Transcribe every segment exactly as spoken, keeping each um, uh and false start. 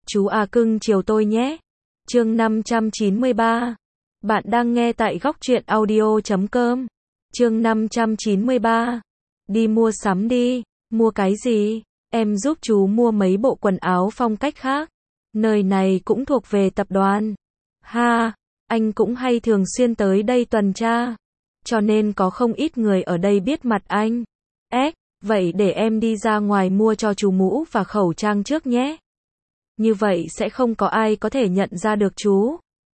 Chú à cưng chiều tôi nhé. Chương năm trăm chín mươi ba. Bạn đang nghe tại góc truyện audio chấm com. Chương năm trăm chín mươi ba. Đi mua sắm đi. Mua cái gì? Em giúp chú mua mấy bộ quần áo phong cách khác. Nơi này cũng thuộc về tập đoàn. Ha, anh cũng hay thường xuyên tới đây tuần tra. Cho nên có không ít người ở đây biết mặt anh. Ếch, vậy để em đi ra ngoài mua cho chú mũ và khẩu trang trước nhé. Như vậy sẽ không có ai có thể nhận ra được chú.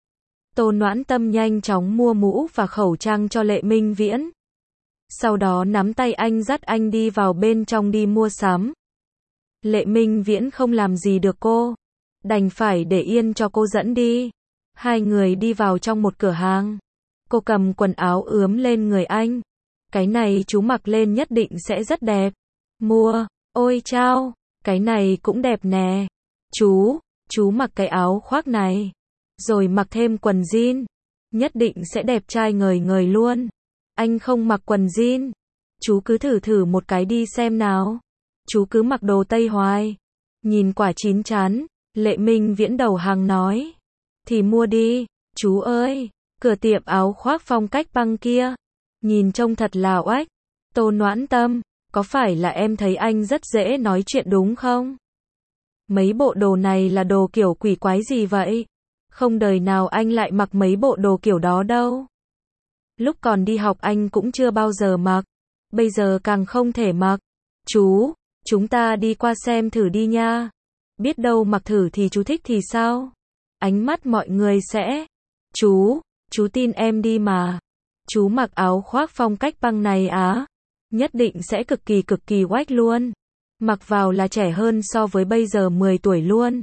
Tô Noãn Tâm nhanh chóng mua mũ và khẩu trang cho Lệ Minh Viễn. Sau đó nắm tay anh dắt anh đi vào bên trong đi mua sắm. Lệ Minh Viễn không làm gì được cô. Đành phải để yên cho cô dẫn đi. Hai người đi vào trong một cửa hàng. Cô cầm quần áo ướm lên người anh. Cái này chú mặc lên nhất định sẽ rất đẹp. Mua, ôi chao, cái này cũng đẹp nè. Chú, chú mặc cái áo khoác này. Rồi mặc thêm quần jean. Nhất định sẽ đẹp trai ngời ngời luôn. Anh không mặc quần jean. Chú cứ thử thử một cái đi xem nào. Chú cứ mặc đồ Tây hoài. Nhìn quả chín chắn, Lệ Minh Viễn đầu hàng nói. Thì mua đi, chú ơi, cửa tiệm áo khoác phong cách băng kia. Nhìn trông thật là oách. Tô Noãn Tâm, có phải là em thấy anh rất dễ nói chuyện đúng không? Mấy bộ đồ này là đồ kiểu quỷ quái gì vậy? Không đời nào anh lại mặc mấy bộ đồ kiểu đó đâu. Lúc còn đi học anh cũng chưa bao giờ mặc. Bây giờ càng không thể mặc. Chú, chúng ta đi qua xem thử đi nha. Biết đâu mặc thử thì chú thích thì sao? Ánh mắt mọi người sẽ. Chú, chú tin em đi mà. Chú mặc áo khoác phong cách băng này á. Nhất định sẽ cực kỳ cực kỳ oách luôn. Mặc vào là trẻ hơn so với bây giờ mười tuổi luôn.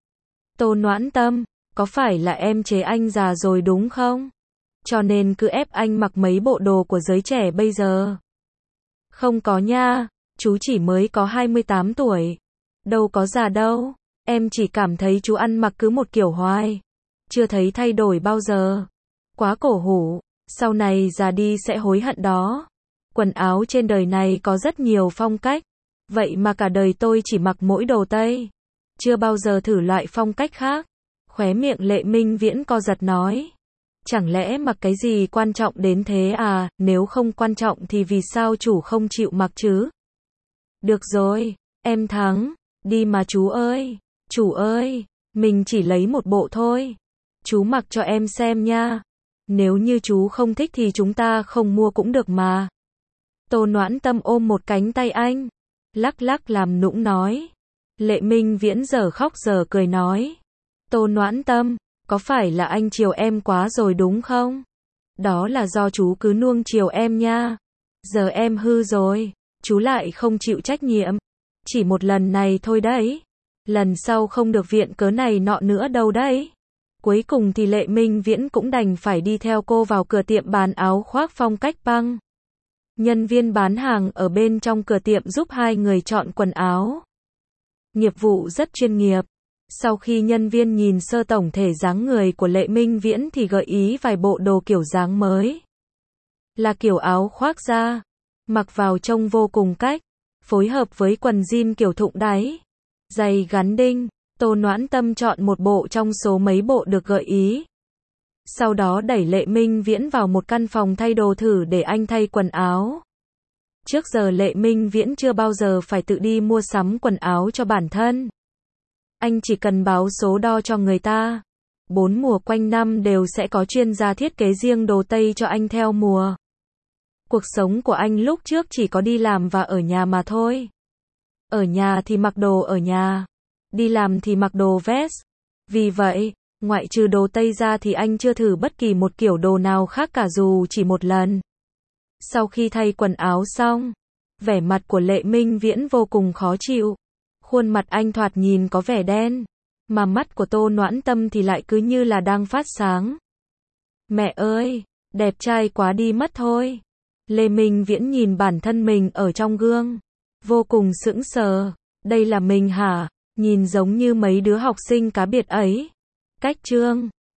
Tô Noãn Tâm, có phải là em chế anh già rồi đúng không? Cho nên cứ ép anh mặc mấy bộ đồ của giới trẻ bây giờ. Không có nha, chú chỉ mới có hai mươi tám tuổi. Đâu có già đâu, em chỉ cảm thấy chú ăn mặc cứ một kiểu hoài. Chưa thấy thay đổi bao giờ. Quá cổ hủ, sau này già đi sẽ hối hận đó. Quần áo trên đời này có rất nhiều phong cách. Vậy mà cả đời tôi chỉ mặc mỗi đồ Tây. Chưa bao giờ thử loại phong cách khác. Khóe miệng Lệ Minh Viễn co giật nói. Chẳng lẽ mặc cái gì quan trọng đến thế à, nếu không quan trọng thì vì sao chủ không chịu mặc chứ? Được rồi, em thắng, đi mà chú ơi, chủ ơi, mình chỉ lấy một bộ thôi. Chú mặc cho em xem nha. Nếu như chú không thích thì chúng ta không mua cũng được mà. Tô Noãn Tâm ôm một cánh tay anh. Lắc lắc làm nũng nói. Lệ Minh Viễn giờ khóc giờ cười nói. Tô Noãn Tâm, có phải là anh chiều em quá rồi đúng không? Đó là do chú cứ nuông chiều em nha. Giờ em hư rồi, chú lại không chịu trách nhiệm. Chỉ một lần này thôi đấy. Lần sau không được viện cớ này nọ nữa đâu đấy. Cuối cùng thì Lệ Minh Viễn cũng đành phải đi theo cô vào cửa tiệm bán áo khoác phong cách băng. Nhân viên bán hàng ở bên trong cửa tiệm giúp hai người chọn quần áo. Nghiệp vụ rất chuyên nghiệp. Sau khi nhân viên nhìn sơ tổng thể dáng người của Lệ Minh Viễn thì gợi ý vài bộ đồ kiểu dáng mới. Là kiểu áo khoác da. Mặc vào trông vô cùng cách. Phối hợp với quần jean kiểu thụng đáy. Giày gắn đinh. Tô Noãn Tâm chọn một bộ trong số mấy bộ được gợi ý. Sau đó đẩy Lệ Minh Viễn vào một căn phòng thay đồ thử để anh thay quần áo. Trước giờ Lệ Minh Viễn chưa bao giờ phải tự đi mua sắm quần áo cho bản thân. Anh chỉ cần báo số đo cho người ta. Bốn mùa quanh năm đều sẽ có chuyên gia thiết kế riêng đồ Tây cho anh theo mùa. Cuộc sống của anh lúc trước chỉ có đi làm và ở nhà mà thôi. Ở nhà thì mặc đồ ở nhà. Đi làm thì mặc đồ vest. Vì vậy, ngoại trừ đồ Tây ra thì anh chưa thử bất kỳ một kiểu đồ nào khác cả dù chỉ một lần. Sau khi thay quần áo xong, vẻ mặt của Lệ Minh Viễn vô cùng khó chịu. Khuôn mặt anh thoạt nhìn có vẻ đen, mà mắt của Tô Noãn Tâm thì lại cứ như là đang phát sáng. Mẹ ơi, đẹp trai quá đi mất thôi. Lệ Minh Viễn nhìn bản thân mình ở trong gương, vô cùng sững sờ. Đây là mình hả? Nhìn giống như mấy đứa học sinh cá biệt ấy. Cách trương,